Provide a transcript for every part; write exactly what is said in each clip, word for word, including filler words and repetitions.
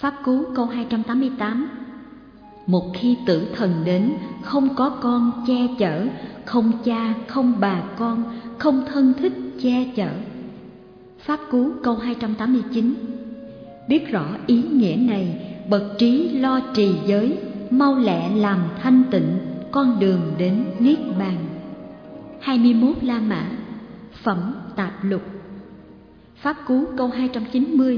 Pháp Cú câu hai trăm tám mươi tám. Một khi tử thần đến, không có con che chở, không cha, không bà con, không thân thích che chở. Pháp Cú câu hai trăm tám mươi chín. Biết rõ ý nghĩa này, bậc trí lo trì giới, mau lẹ làm thanh tịnh, con đường đến niết bàn. hai mươi mốt La Mã. Phẩm Tạp Lục. Pháp Cú câu hai trăm chín mươi.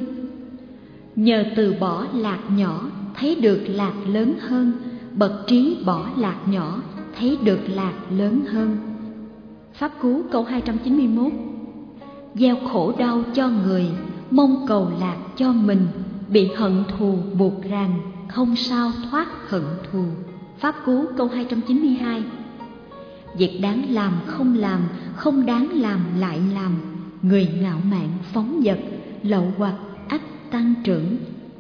Nhờ từ bỏ lạc nhỏ, thấy được lạc lớn hơn, bậc trí bỏ lạc nhỏ, thấy được lạc lớn hơn. Pháp Cú câu hai trăm chín mươi mốt. Gieo khổ đau cho người, mong cầu lạc cho mình, bị hận thù buộc ràng, không sao thoát hận thù. Pháp Cú câu hai trăm chín mươi hai. Việc đáng làm không làm, không đáng làm lại làm, người ngạo mạn phóng dật, lậu hoặc ắt tăng trưởng.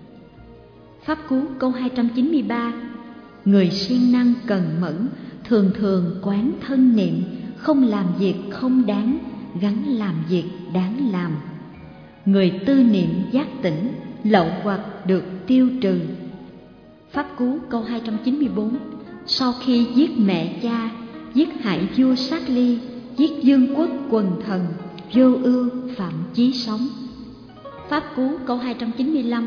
Pháp Cú câu hai trăm chín mươi ba. Người siêng năng cần mẫn, thường thường quán thân niệm, không làm việc không đáng, gắn làm việc đáng làm. Người tư niệm giác tỉnh, lậu hoặc được tiêu trừ. Pháp Cú câu hai trăm chín mươi bốn. Sau khi giết mẹ cha, giết hại vua Sát Ly, giết vương quốc quần thần, vô ưu phạm chí sống. Pháp Cú câu hai trăm chín mươi lăm.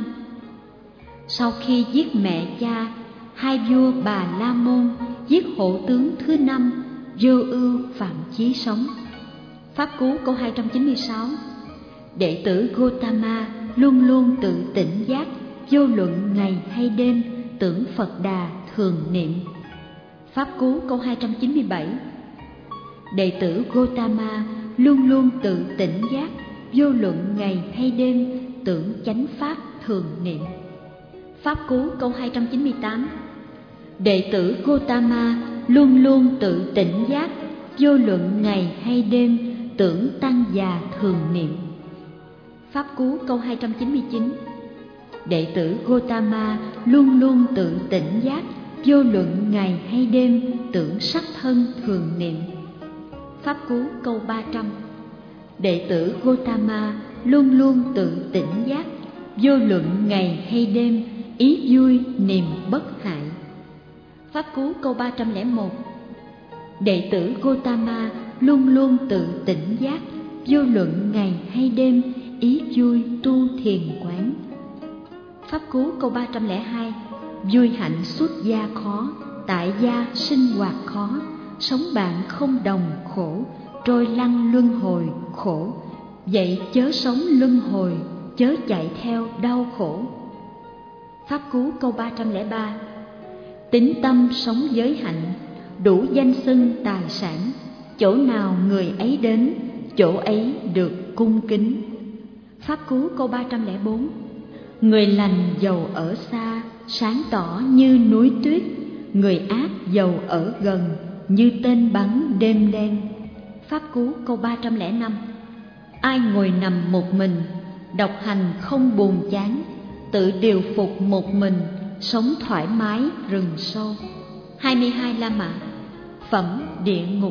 Sau khi giết mẹ cha, hai vua Bà La Môn, giết hộ tướng thứ năm, vô ưu phạm chí sống. Pháp Cú câu hai trăm chín mươi sáu. Đệ tử Gotama luôn luôn tự tỉnh giác, vô luận ngày hay đêm, tưởng Phật Đà thường niệm. Pháp Cú câu hai trăm chín mươi bảy. Đệ tử Gotama luôn luôn tự tỉnh giác, vô luận ngày hay đêm, tưởng chánh pháp thường niệm. Pháp Cú câu hai trăm chín mươi tám. Đệ tử Gotama luôn luôn tự tỉnh giác, vô luận ngày hay đêm, tưởng tăng già thường niệm. Pháp Cú câu hai trăm chín mươi chín. Đệ tử Gotama luôn luôn tự tỉnh giác, vô luận ngày hay đêm, tưởng sắc thân thường niệm. Pháp Cú câu ba trăm. Đệ tử Gotama luôn luôn tự tỉnh giác, vô luận ngày hay đêm, ý vui niềm bất hại. Pháp Cú câu ba trăm lẻ một. Đệ tử Gotama luôn luôn tự tỉnh giác, vô luận ngày hay đêm, ý vui tu thiền quán. Pháp Cú câu ba trăm lẻ hai. Vui hạnh xuất gia khó, tại gia sinh hoạt khó, sống bạn không đồng khổ, trôi lăn luân hồi khổ, vậy chớ sống luân hồi, chớ chạy theo đau khổ. Pháp Cú câu ba trăm lẻ ba. Tín tâm sống giới hạnh, đủ danh xưng tài sản, chỗ nào người ấy đến, chỗ ấy được cung kính. Pháp Cú câu ba trăm lẻ bốn. Người lành giàu ở xa, sáng tỏ như núi tuyết, người ác giàu ở gần, như tên bắn đêm đen. Pháp Cú câu ba trăm lẻ năm. Ai ngồi nằm một mình, độc hành không buồn chán, tự điều phục một mình, sống thoải mái rừng sâu. hai mươi hai La Mã. Phẩm Địa Ngục.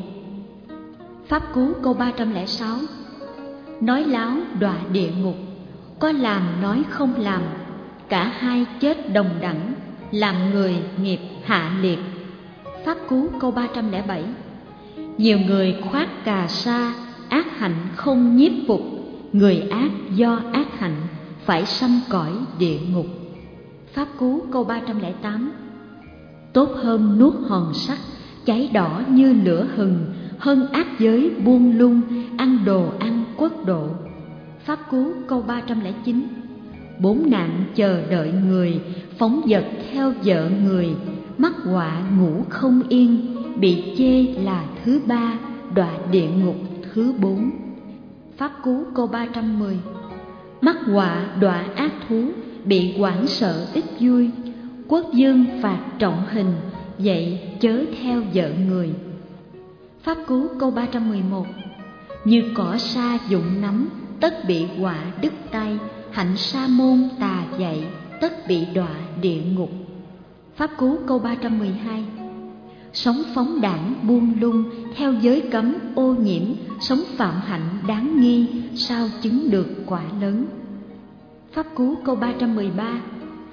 Pháp Cú câu ba trăm lẻ sáu. Nói láo đọa địa ngục, có làm nói không làm, cả hai chết đồng đẳng, làm người nghiệp hạ liệt. Pháp Cú câu ba trăm lẻ bảy. Nhiều người khoác cà sa, ác hạnh không nhiếp phục, người ác do ác hạnh phải sanh cõi địa ngục. Pháp Cú câu ba trăm lẻ tám. Tốt hơn nuốt hòn sắt, cháy đỏ như lửa hừng, hơn ác giới buông lung, ăn đồ ăn quốc độ. Pháp Cú câu ba trăm lẻ chín. Bốn nạn chờ đợi người, phóng dật theo vợ người, mắc họa ngủ không yên, bị chê là thứ ba, đọa địa ngục thứ bốn. Pháp Cú câu ba trăm mười. Mắc họa đọa ác thú, bị hoảng sợ ít vui, quốc dương phạt trọng hình, vậy chớ theo vợ người. Pháp Cú câu ba trăm mười một. Như cỏ sa dụng nắm, tất bị họa đứt tay, hạnh sa môn tà dạy, tất bị đọa địa ngục. Pháp Cú câu ba trăm mười hai. Sống phóng đãng buông lung, theo giới cấm ô nhiễm, sống phạm hạnh đáng nghi, sao chứng được quả lớn. Pháp Cú câu ba trăm mười ba.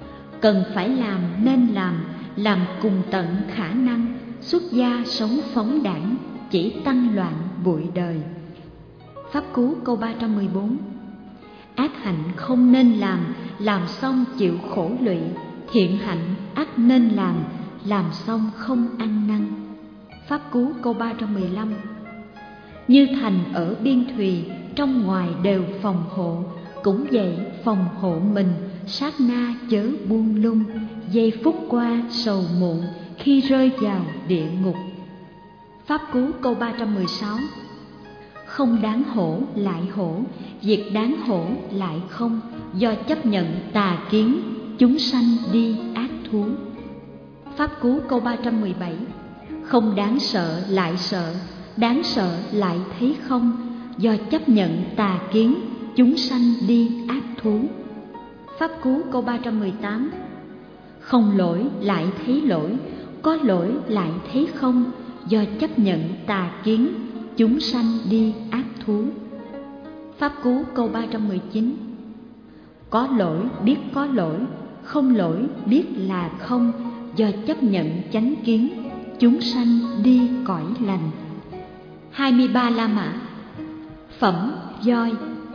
cần phải làm nên làm, làm cùng tận khả năng, xuất gia sống phóng đãng, chỉ tăng loạn bụi đời. Pháp Cú câu ba trăm mười bốn. Ác hạnh không nên làm, làm xong chịu khổ lụy. Thiện hạnh ắt nên làm, làm xong không ăn năn. Pháp Cú câu ba trăm mười lăm. Như thành ở biên thùy, trong ngoài đều phòng hộ. Cũng vậy phòng hộ mình, sát na chớ buông lung. Giây phút qua sầu muộn, khi rơi vào địa ngục. Pháp Cú câu ba trăm mười sáu. Không đáng hổ lại hổ, việc đáng hổ lại không. Do chấp nhận tà kiến, chúng sanh đi ác thú. Pháp Cú câu ba trăm mười bảy. Không đáng sợ lại sợ, đáng sợ lại thấy không. Do chấp nhận tà kiến, chúng sanh đi ác thú. Pháp Cú câu ba trăm mười tám. Không lỗi lại thấy lỗi, có lỗi lại thấy không. Do chấp nhận tà kiến, chúng sanh đi ác thú. Pháp Cú câu ba trăm mười chín. Có lỗi biết có lỗi, không lỗi biết là không. Do chấp nhận chánh kiến, chúng sanh đi cõi lành. hai mươi ba La Mã. Phẩm voi.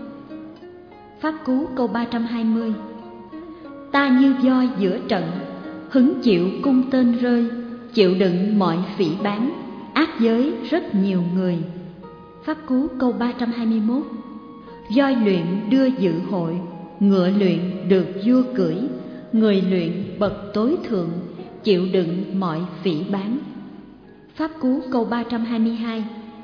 Pháp Cú câu ba trăm hai mươi. Ta như voi giữa trận, hứng chịu cung tên rơi, chịu đựng mọi phỉ báng, ác giới rất nhiều người. Pháp Cú câu ba trăm hai mươi mốt. Voi luyện đưa dự hội, ngựa luyện được vua cưỡi, người luyện bậc tối thượng, chịu đựng mọi phỉ báng. Pháp Cú câu ba trăm hai mươi hai.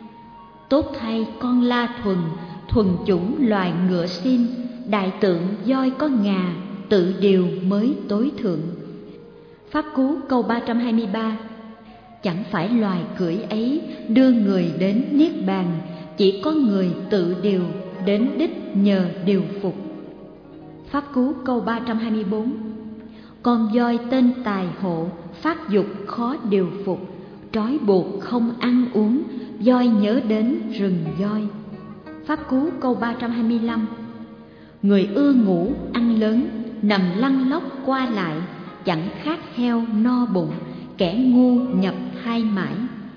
Tốt thay con la thuần, thuần chủng loài ngựa xiêm, đại tượng voi có ngà, tự điều mới tối thượng. Pháp Cú câu ba trăm hai mươi ba. Chẳng phải loài cưỡi ấy đưa người đến niết bàn, chỉ có người tự điều đến đích nhờ điều phục. Pháp Cú câu ba trăm hai mươi bốn. Con voi tên tài hộ, phát dục khó điều phục, trói buộc không ăn uống, voi nhớ đến rừng voi. Pháp Cú câu ba trăm hai mươi lăm. Người ưa ngủ ăn lớn, nằm lăn lóc qua lại, chẳng khác heo no bụng, kẻ ngu nhập thai mãi.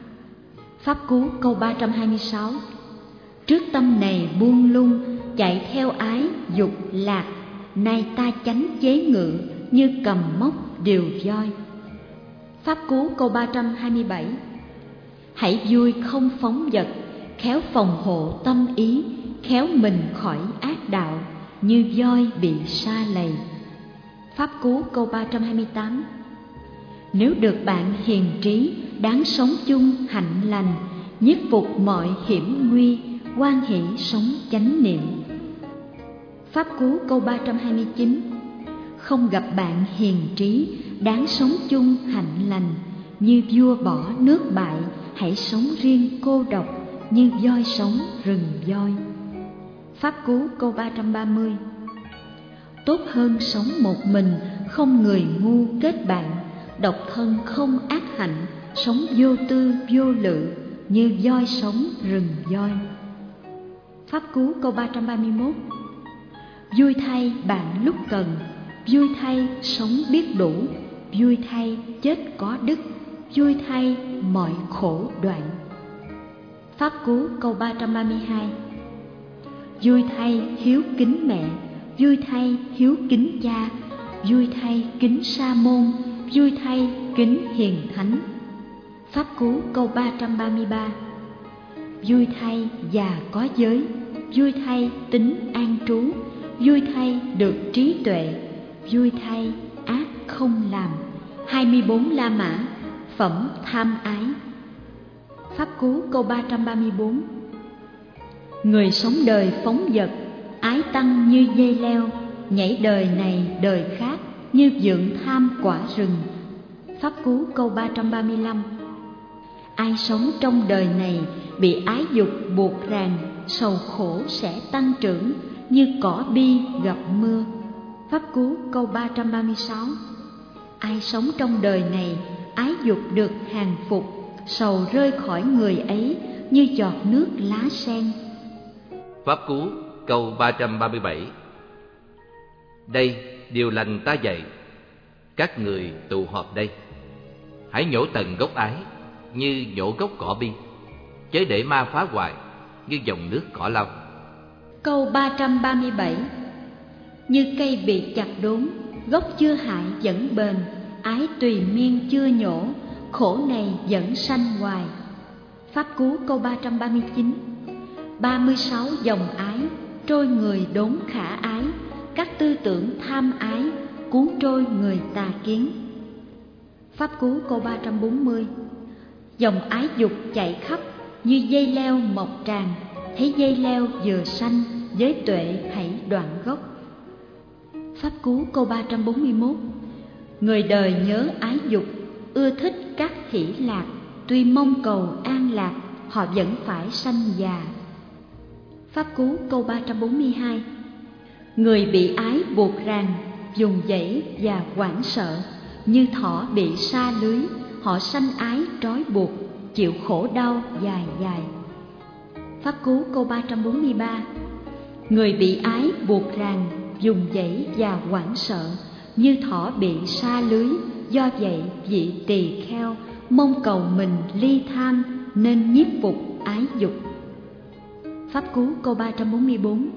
Pháp Cú câu ba trăm hai mươi sáu. Trước tâm này buông lung, chạy theo ái dục lạc, nay ta chánh chế ngự, như cầm móc điều voi. Pháp Cú câu ba trăm hai mươi bảy. Hãy vui không phóng dật, khéo phòng hộ tâm ý, khéo mình khỏi ác đạo, như voi bị sa lầy. Pháp Cú câu ba trăm hai mươi tám. Nếu được bạn hiền trí, đáng sống chung hạnh lành, nhiếp phục mọi hiểm nguy, hoan hỷ sống chánh niệm. Pháp Cú câu ba trăm hai mươi chín. Không gặp bạn hiền trí, đáng sống chung hạnh lành, như vua bỏ nước bại, hãy sống riêng cô độc, như voi sống rừng voi. Pháp Cú câu ba trăm ba mươi. Tốt hơn sống một mình, không người ngu kết bạn, độc thân không ác hạnh, sống vô tư vô lự, như voi sống rừng voi. Pháp Cú câu ba trăm ba mươi mốt. Vui thay bạn lúc cần, vui thay sống biết đủ, vui thay chết có đức, vui thay mọi khổ đoạn. Pháp Cú câu ba trăm ba mươi hai. Vui thay hiếu kính mẹ, vui thay hiếu kính cha, vui thay kính sa môn, vui thay kính hiền thánh. Pháp Cú câu ba trăm ba mươi ba. Vui thay già có giới, vui thay tính an trú, vui thay được trí tuệ, vui thay ác không làm. hai mươi bốn La Mã. Phẩm tham ái. Pháp Cú câu ba trăm ba mươi bốn. Người sống đời phóng dật, ái tăng như dây leo, nhảy đời này đời khác, như vượn tham quả rừng. Pháp Cú câu ba trăm ba mươi lăm. Ai sống trong đời này bị ái dục buộc ràng, sầu khổ sẽ tăng trưởng, như cỏ bi gặp mưa. Pháp Cú câu ba trăm ba mươi sáu. Ai sống trong đời này ái dục được hàng phục, sầu rơi khỏi người ấy, như giọt nước lá sen. Pháp Cú câu ba trăm ba mươi bảy. Đây điều lành ta dạy, các người tụ họp đây, hãy nhổ tận gốc ái như nhổ gốc cỏ bi, chớ để ma phá hoại như dòng nước cỏ lau. Câu ba trăm ba mươi bảy. Như cây bị chặt đốn, gốc chưa hại vẫn bền, ái tùy miên chưa nhổ, khổ này vẫn sanh hoài. Pháp Cú câu ba trăm ba mươi chín. ba mươi sáu dòng ái, trôi người đốn khả ái, các tư tưởng tham ái, cuốn trôi người tà kiến. Pháp Cú câu ba trăm bốn mươi. Dòng ái dục chạy khắp, như dây leo mọc tràn, thấy dây leo vừa sanh, với tuệ hãy đoạn gốc. Pháp Cú câu ba trăm bốn mươi mốt. Người đời nhớ ái dục, ưa thích các hỷ lạc, tuy mong cầu an lạc, họ vẫn phải sanh già. Pháp Cú câu ba trăm bốn mươi hai. Người bị ái buộc ràng, dùng dãy và hoảng sợ, như thỏ bị sa lưới, họ sanh ái trói buộc, chịu khổ đau dài dài. Pháp Cú câu ba trăm bốn mươi ba. Người bị ái buộc ràng, dùng dãy và hoảng sợ, như thỏ bị sa lưới, do vậy vị tỳ kheo mong cầu mình ly tham, nên nhiếp phục ái dục. Pháp Cú câu ba trăm bốn mươi bốn.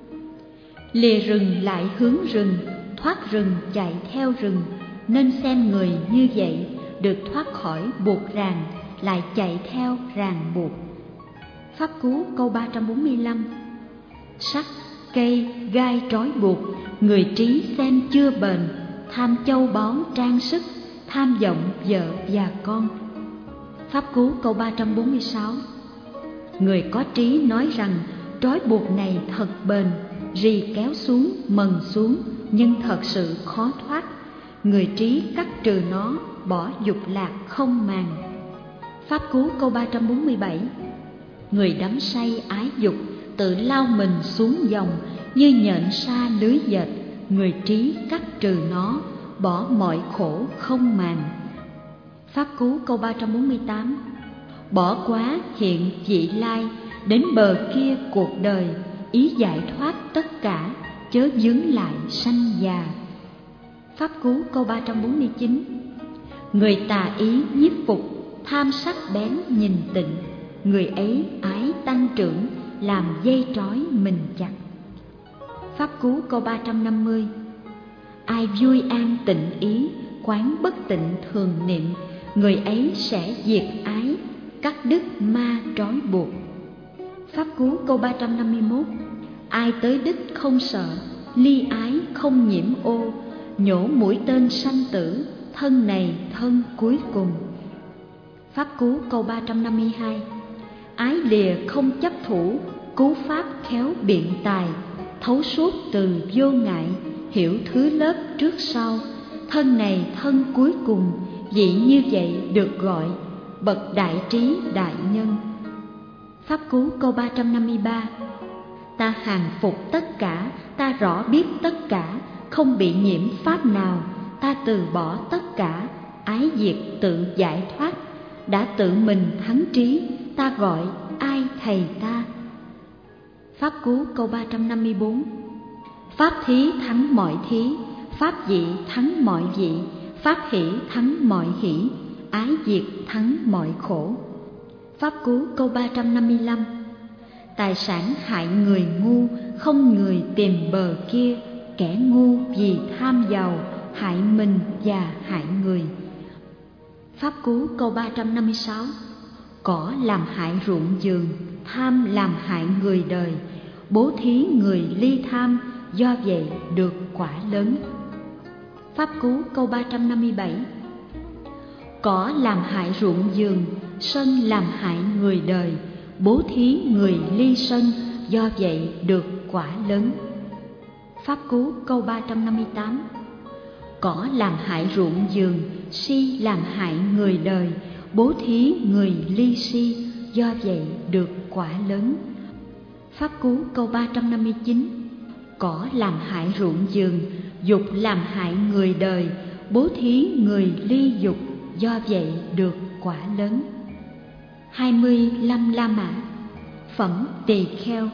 Lìa rừng lại hướng rừng, thoát rừng chạy theo rừng, nên xem người như vậy được thoát khỏi buộc ràng, lại chạy theo ràng buộc. Pháp Cú câu ba trăm bốn mươi lăm. Sắt, cây, gai trói buộc, người trí xem chưa bền, tham châu báu trang sức, tham vọng vợ và con. Pháp Cú câu ba trăm bốn mươi sáu. Người có trí nói rằng trói buộc này thật bền, rì kéo xuống, mần xuống, nhưng thật sự khó thoát. Người trí cắt trừ nó, bỏ dục lạc không màng. Pháp Cú câu ba trăm bốn mươi bảy. Người đắm say ái dục, tự lao mình xuống dòng, như nhện sa lưới dệt. Người trí cắt trừ nó, bỏ mọi khổ không màng. Pháp Cú câu ba trăm bốn mươi tám. Bỏ quá hiện vị lai, đến bờ kia cuộc đời, ý giải thoát tất cả, chớ vướng lại sanh già. Pháp Cú câu ba trăm bốn mươi chín. Người tà ý nhiếp phục, tham sắc bén nhìn tịnh, người ấy ái tăng trưởng, làm dây trói mình chặt. Pháp Cú câu ba trăm năm mươi. Ai vui an tịnh ý, quán bất tịnh thường niệm, người ấy sẽ diệt ái, cắt đứt ma trói buộc. Pháp Cú câu ba trăm năm mươi mốt. Ai tới đích không sợ, ly ái không nhiễm ô, nhổ mũi tên sanh tử, thân này thân cuối cùng. Pháp Cú câu ba trăm năm mươi hai. Ái lìa không chấp thủ, cứu pháp khéo biện tài, thấu suốt từ vô ngại, hiểu thứ lớp trước sau, thân này thân cuối cùng, vị như vậy được gọi bậc đại trí đại nhân. Pháp Cú câu ba trăm năm mươi ba. Ta hàng phục tất cả, ta rõ biết tất cả, không bị nhiễm pháp nào, ta từ bỏ tất cả, ái diệt tự giải thoát, đã tự mình thắng trí, ta gọi ai thầy ta. Pháp Cú câu ba trăm năm mươi bốn. Pháp thí thắng mọi thí, pháp dị thắng mọi dị, pháp hỷ thắng mọi hỷ, ái diệt thắng mọi khổ. Pháp Cú câu ba trăm năm mươi lăm. Tài sản hại người ngu, không người tìm bờ kia, kẻ ngu vì tham giàu, hại mình và hại người. Pháp Cú câu ba trăm năm mươi sáu. Cỏ làm hại ruộng vườn, tham làm hại người đời, bố thí người ly tham, do vậy được quả lớn. Pháp Cú câu ba trăm năm mươi bảy. Cỏ làm hại ruộng vườn, sân làm hại người đời, bố thí người ly sân, do vậy được quả lớn. Pháp Cú câu ba trăm năm mươi tám. Cỏ làm hại ruộng vườn, si làm hại người đời, bố thí người ly si, do vậy được quả lớn. Pháp Cú câu ba trăm năm mươi chín. Cỏ làm hại ruộng vườn, dục làm hại người đời, bố thí người ly dục, do vậy được quả lớn. hai mươi lăm La Mã. Phẩm tỳ kheo.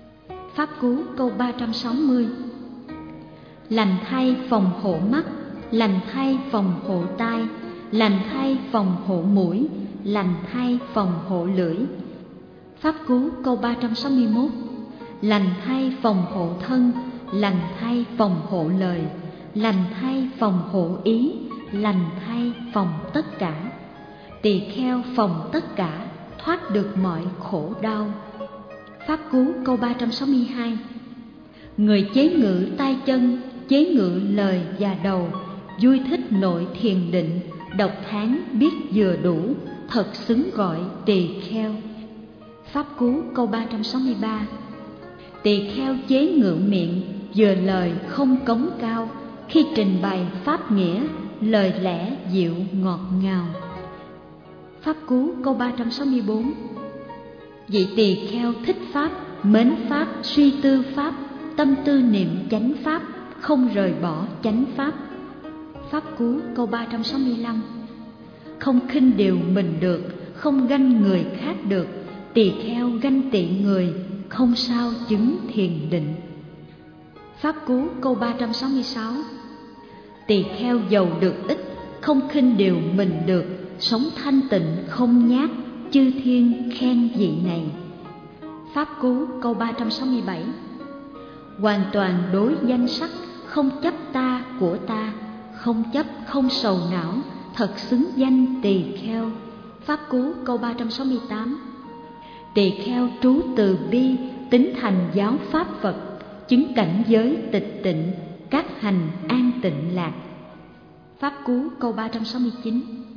Pháp Cú câu ba trăm sáu mươi. Lành thay phòng hộ mắt, lành thay phòng hộ tai, lành thay phòng hộ mũi, lành thay phòng hộ lưỡi. Pháp Cú câu ba trăm sáu mươi mốt. Lành thay phòng hộ thân, lành thay phòng hộ lời, lành thay phòng hộ ý, lành thay phòng tất cả. Tỳ kheo phòng tất cả, thoát được mọi khổ đau. Pháp Cú câu ba trăm sáu mươi hai. Người chế ngự tay chân, chế ngự lời và đầu, vui thích nội thiền định, độc tháng biết vừa đủ, thật xứng gọi tỳ kheo. Pháp Cú câu ba trăm sáu mươi ba. Tỳ kheo chế ngự miệng, vừa lời không cống cao, khi trình bày pháp nghĩa, lời lẽ dịu ngọt ngào. Pháp Cú câu ba trăm sáu mươi bốn. Vị tỳ kheo thích pháp, mến pháp, suy tư pháp, tâm tư niệm chánh pháp, không rời bỏ chánh pháp. Pháp Cú câu ba trăm sáu mươi lăm. Không khinh điều mình được, không ganh người khác được, tỳ kheo ganh tị người, không sao chứng thiền định. Pháp Cú câu ba trăm sáu mươi sáu. Tỳ kheo giàu được ít, không khinh điều mình được, sống thanh tịnh không nhát, chư thiên khen vị này. Pháp Cú câu ba trăm sáu mươi bảy. Hoàn toàn đối danh sắc, không chấp ta của ta, không chấp không sầu não, thật xứng danh tỳ kheo. Pháp Cú câu ba trăm sáu mươi tám. Tỳ kheo trú từ bi, tín thành giáo pháp Phật, chứng cảnh giới tịch tịnh, các hành an tịnh lạc. Pháp Cú câu ba trăm sáu mươi chín.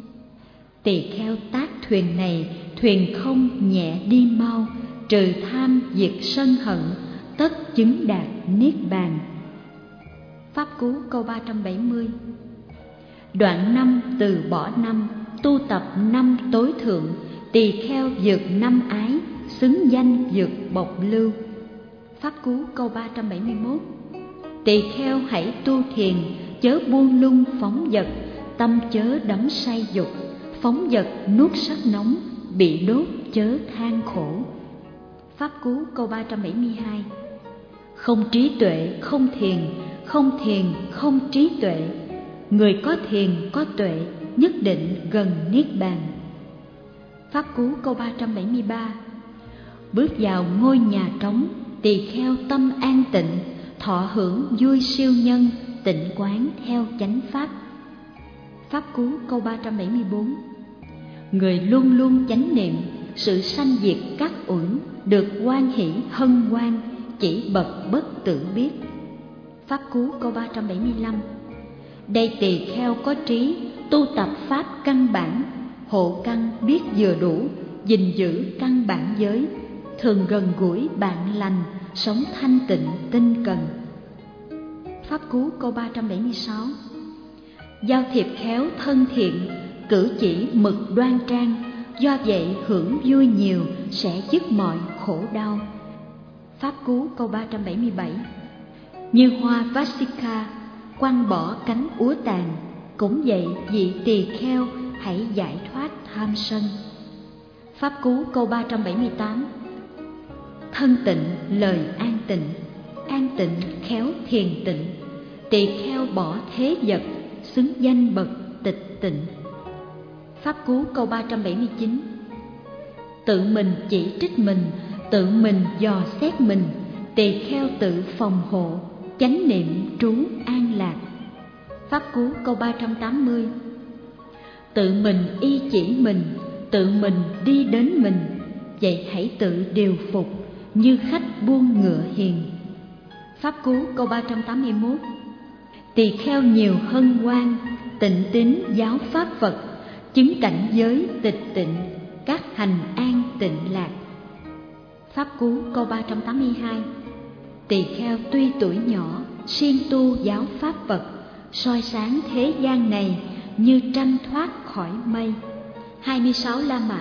Tỳ kheo tác thuyền này, thuyền không nhẹ đi mau, trừ tham diệt sân hận, tất chứng đạt niết bàn. Pháp Cú câu ba trăm bảy mươi. Đoạn năm từ bỏ năm, tu tập năm tối thượng, tỳ kheo vượt năm ái, xứng danh vượt bộc lưu. Pháp Cú câu ba trăm bảy mươi mốt. Tỳ kheo hãy tu thiền, chớ buông lung phóng dật, tâm chớ đắm say dục, phóng dật nuốt sắc nóng, bị đốt chớ than khổ. Pháp Cú câu ba trăm bảy mươi hai. Không trí tuệ không thiền, không thiền không trí tuệ, người có thiền có tuệ, nhất định gần niết bàn. Pháp Cú câu ba trăm bảy mươi ba. Bước vào ngôi nhà trống, tỳ kheo tâm an tịnh, thọ hưởng vui siêu nhân, tịnh quán theo chánh pháp. Pháp Cú câu ba trăm bảy mươi bốn. Người luôn luôn chánh niệm, sự sanh diệt các uẩn, được hoan hỷ hân hoan, chỉ bậc bất tự biết. Pháp Cú câu ba trăm bảy mươi lăm. Đây tỳ kheo có trí, tu tập pháp căn bản, hộ căn biết vừa đủ, gìn giữ căn bản giới, thường gần gũi bạn lành, sống thanh tịnh tinh cần. Pháp Cú câu ba trăm bảy mươi sáu. Giao thiệp khéo thân thiện, cử chỉ mực đoan trang, do vậy hưởng vui nhiều, sẽ dứt mọi khổ đau. Pháp Cú câu ba trăm bảy mươi bảy. Như hoa Vasika, quăng bỏ cánh úa tàn, cũng vậy vị tỳ kheo hãy giải thoát tham sân. Pháp Cú câu ba trăm bảy mươi tám. Thân tịnh lời an tịnh, an tịnh khéo thiền tịnh, tỳ kheo bỏ thế vật, xứng danh bậc tịch tịnh. Pháp Cú câu ba trăm bảy mươi chín. Tự mình chỉ trích mình, tự mình dò xét mình, tỳ kheo tự phòng hộ, chánh niệm trú an lạc. Pháp Cú câu ba trăm tám mươi. Tự mình y chỉ mình, tự mình đi đến mình, vậy hãy tự điều phục, như khách buông ngựa hiền. Pháp Cú câu ba trăm tám mươi mốt. Tỳ kheo nhiều hân hoan, tịnh tín giáo pháp Phật, chứng cảnh giới tịch tịnh, các hành an tịnh lạc. Pháp Cú câu ba trăm tám mươi hai. Tỳ kheo tuy tuổi nhỏ, siêng tu giáo pháp Phật, soi sáng thế gian này như trăng thoát khỏi mây. hai mươi sáu La Mã.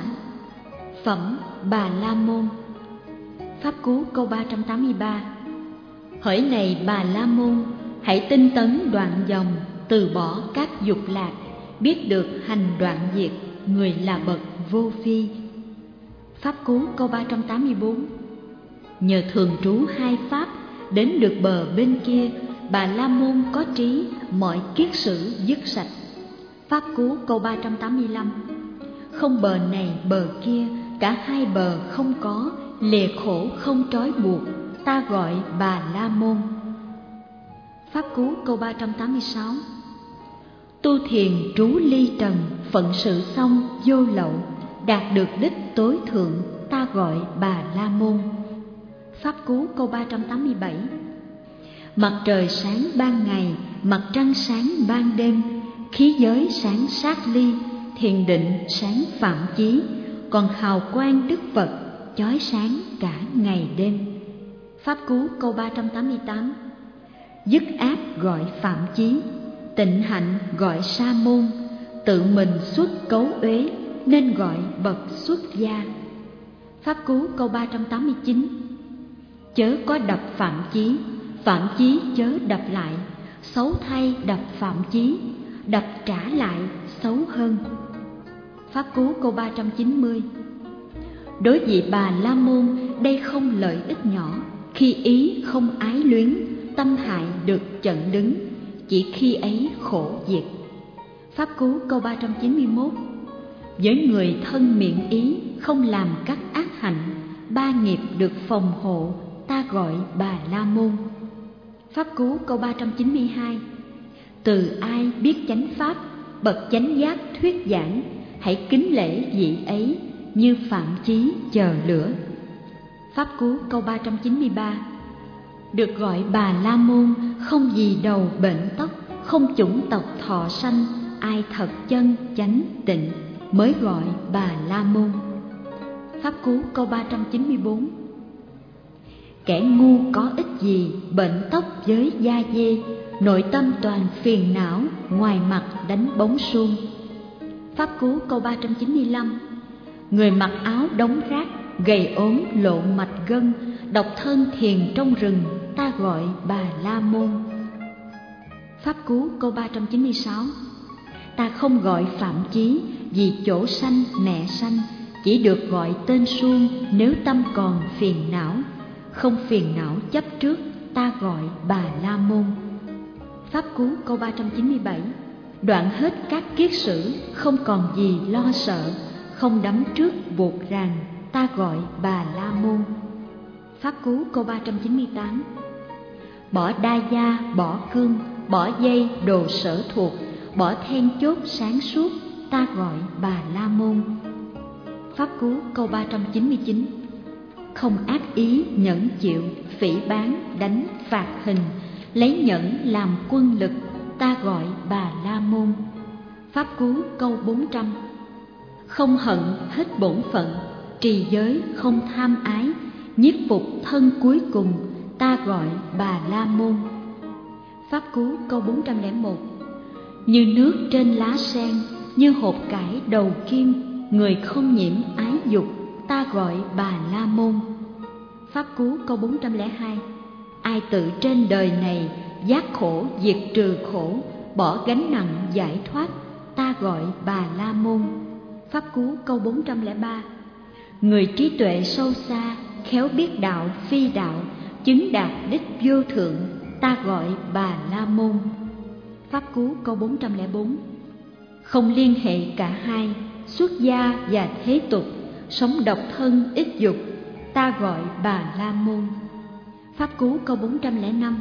Phẩm Bà La Môn. Pháp Cú câu ba trăm tám mươi ba. Hỡi này Bà La Môn, hãy tinh tấn đoạn dòng, từ bỏ các dục lạc, biết được hành đoạn diệt, người là bậc vô phi. Pháp Cú câu ba trăm tám mươi bốn. Nhờ thường trú hai pháp, đến được bờ bên kia, Bà La Môn có trí, mọi kiết sử dứt sạch. Pháp Cú câu ba trăm tám mươi lăm. Không bờ này bờ kia, cả hai bờ không có, lìa khổ không trói buộc, ta gọi Bà La Môn. Pháp Cú câu ba trăm tám mươi sáu. Tu thiền trú ly trần, phận sự xong vô lậu, đạt được đích tối thượng, ta gọi Bà La Môn. Pháp Cú câu ba trăm tám mươi bảy. Mặt trời sáng ban ngày, mặt trăng sáng ban đêm, khí giới sáng sát ly, thiền định sáng phạm chí, còn hào quang Đức Phật chói sáng cả ngày đêm. Pháp Cú câu ba trăm tám mươi tám. Dứt ác gọi phạm chí, tịnh hạnh gọi sa môn, tự mình xuất cấu uế nên gọi bậc xuất gia. Pháp Cú câu ba trăm tám mươi chín. Chớ có đập phạm chí, phạm chí chớ đập lại, xấu thay đập phạm chí, đập trả lại xấu hơn. Pháp Cú câu ba trăm chín mươi. Đối vị Bà La Môn, đây không lợi ích nhỏ, khi ý không ái luyến, tâm hại được chận đứng, chỉ khi ấy khổ diệt. Pháp Cú câu ba trăm chín mươi mốt. Với người thân miệng ý, không làm các ác hạnh, ba nghiệp được phòng hộ, ta gọi Bà La Môn. Pháp Cú câu ba trăm chín mươi hai. Từ ai biết chánh pháp, bậc chánh giác thuyết giảng, hãy kính lễ vị ấy như phạm chí chờ lửa. Pháp Cú câu ba trăm chín mươi ba. Được gọi Bà La Môn, không gì đầu bệnh tóc, không chủng tộc thọ sanh, ai thật chân chánh tịnh mới gọi Bà La Môn. Pháp Cú câu ba trăm chín mươi bốn. Kẻ ngu có ích gì bệnh tóc với da dê, nội tâm toàn phiền não, ngoài mặt đánh bóng suông. Pháp Cú câu ba trăm chín mươi lăm. Người mặc áo đóng rác, gầy ốm lộ mạch gân, độc thân thiền trong rừng, ta gọi Bà La Môn. Pháp Cú câu ba trăm chín mươi sáu. Ta không gọi phạm chí, vì chỗ sanh mẹ sanh, chỉ được gọi tên suông nếu tâm còn phiền não. Không phiền não chấp trước, ta gọi Bà La Môn. Pháp Cú câu ba trăm chín mươi bảy. Đoạn hết các kiết sử, không còn gì lo sợ, không đắm trước buộc ràng, ta gọi Bà La Môn. Pháp Cú câu ba trăm chín mươi tám. Bỏ đa gia, bỏ cương, bỏ dây đồ sở thuộc, bỏ then chốt sáng suốt, ta gọi Bà La Môn. Pháp Cú câu ba trăm chín mươi chín. Không ác ý nhẫn chịu, phỉ báng, đánh, phạt hình, lấy nhẫn làm quân lực, ta gọi Bà La Môn. Pháp Cú câu bốn trăm. Không hận hết bổn phận, trì giới không tham ái, nhiếp phục thân cuối cùng, ta gọi Bà La Môn. Pháp Cú câu bốn trăm lẻ một. Như nước trên lá sen, như hột cải đầu kim, người không nhiễm ái dục, ta gọi Bà La Môn. Pháp Cú câu bốn trăm lẻ hai. Ai tự trên đời này giác khổ diệt trừ khổ, bỏ gánh nặng giải thoát, ta gọi Bà La Môn. Pháp Cú câu bốn trăm lẻ ba. Người trí tuệ sâu xa, khéo biết đạo phi đạo, chứng đạt đích vô thượng, ta gọi Bà La Môn. Pháp Cú câu bốn trăm lẻ bốn. Không liên hệ cả hai, xuất gia và thế tục, sống độc thân ít dục, ta gọi Bà La Môn. Pháp Cú câu bốn trăm lẻ năm.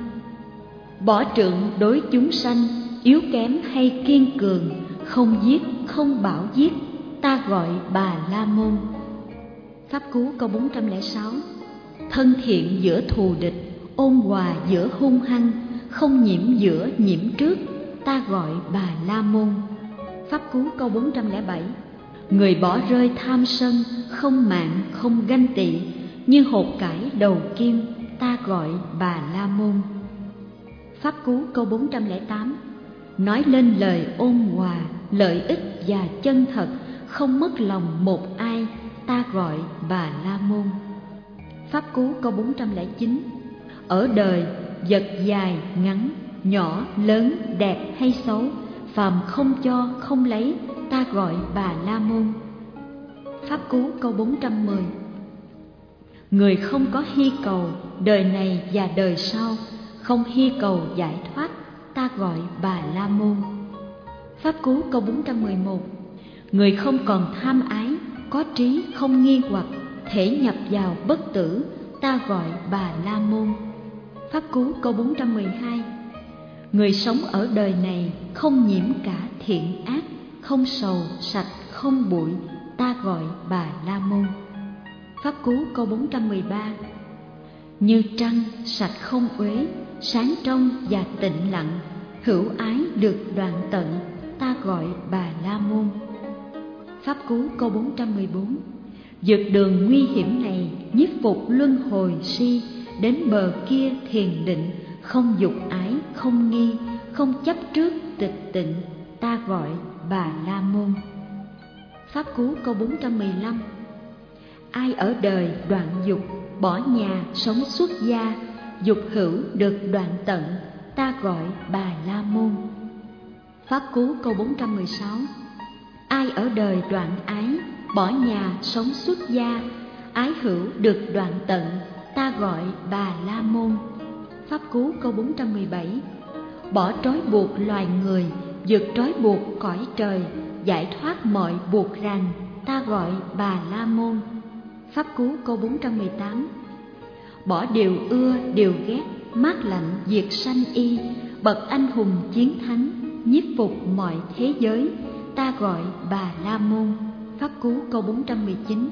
Bỏ trượng đối chúng sanh, yếu kém hay kiên cường, không giết không bảo giết, ta gọi Bà La Môn. Pháp Cú câu bốn trăm lẻ sáu. Thân thiện giữa thù địch, ôn hòa giữa hung hăng, không nhiễm giữa nhiễm trước, ta gọi Bà La Môn. Pháp Cú câu bốn trăm lẻ bảy. Người bỏ rơi tham sân, không mạn không ganh tị, như hột cải đầu kim, ta gọi Bà La Môn. Pháp Cú câu bốn trăm lẻ tám. Nói lên lời ôn hòa, lợi ích và chân thật, không mất lòng một ai, ta gọi Bà La Môn. Pháp Cú câu bốn trăm lẻ chín. Ở đời, vật dài, ngắn, nhỏ, lớn, đẹp hay xấu, phàm không cho, không lấy, ta gọi Bà La Môn. Pháp Cú câu bốn trăm mười. Người không có hy cầu, đời này và đời sau, không hy cầu giải thoát, ta gọi Bà La Môn. Pháp Cú câu bốn trăm mười một. Người không còn tham ái, có trí không nghi hoặc, thể nhập vào bất tử, ta gọi Bà La Môn. Pháp Cú câu bốn trăm mười hai. Người sống ở đời này không nhiễm cả thiện ác, không sầu sạch không bụi, ta gọi Bà La Môn. Pháp Cú câu bốn trăm mười ba. Như trăng sạch không uế, sáng trong và tịnh lặng, hữu ái được đoạn tận, ta gọi Bà La Môn. Pháp Cú câu bốn trăm mười bốn. Vượt đường nguy hiểm này, nhiếp phục luân hồi si, đến bờ kia thiền định, không dục ái, không nghi, không chấp trước tịch tịnh, ta gọi Bà La Môn. Pháp Cú câu bốn trăm mười lăm. Ai ở đời đoạn dục, bỏ nhà sống xuất gia, dục hữu được đoạn tận, ta gọi Bà La Môn. Pháp Cú câu bốn trăm mười sáu. Ai ở đời đoạn ái, bỏ nhà sống xuất gia, ái hữu được đoạn tận, ta gọi Bà La Môn. Pháp Cú câu bốn trăm mười bảy. Bỏ trói buộc loài người, vượt trói buộc cõi trời, giải thoát mọi buộc ràng, ta gọi Bà La Môn. Pháp Cú câu bốn trăm mười tám. Bỏ điều ưa điều ghét, mát lạnh diệt sanh y, bậc anh hùng chiến thắng, nhiếp phục mọi thế giới, ta gọi Bà La Môn. Pháp Cú câu bốn trăm mười chín.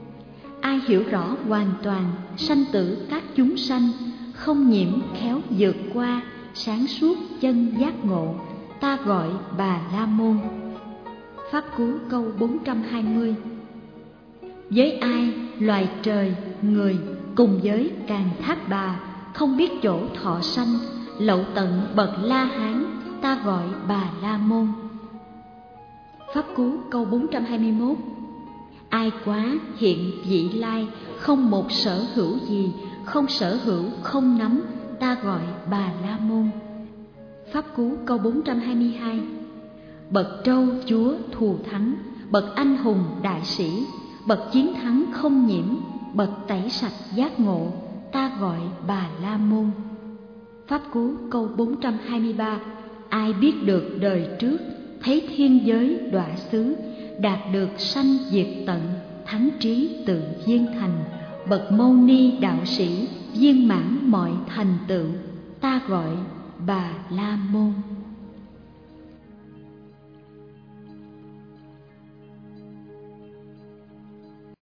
Ai hiểu rõ hoàn toàn sanh tử các chúng sanh, không nhiễm khéo vượt qua, sáng suốt chân giác ngộ, ta gọi Bà La Môn. Pháp Cú câu bốn trăm hai mươi. Với ai loài trời người cùng với Càn Thác Bà, không biết chỗ thọ sanh, lậu tận bậc La Hán, ta gọi Bà La Môn. Pháp Cú câu bốn trăm hai mươi mốt. Ai quá hiện vị lai, không một sở hữu gì, không sở hữu không nắm, ta gọi Bà La Môn. Pháp Cú câu bốn trăm hai mươi hai. Bậc trâu chúa thù thắng, bậc anh hùng đại sĩ, bậc chiến thắng không nhiễm, bậc tẩy sạch giác ngộ, ta gọi Bà La Môn. Pháp Cú câu bốn trăm hai mươi ba. Ai biết được đời trước, thấy thiên giới đọa xứ, đạt được sanh diệt tận, thắng trí tự viên thành, bậc mâu ni đạo sĩ, viên mãn mọi thành tựu, ta gọi Bà La Môn.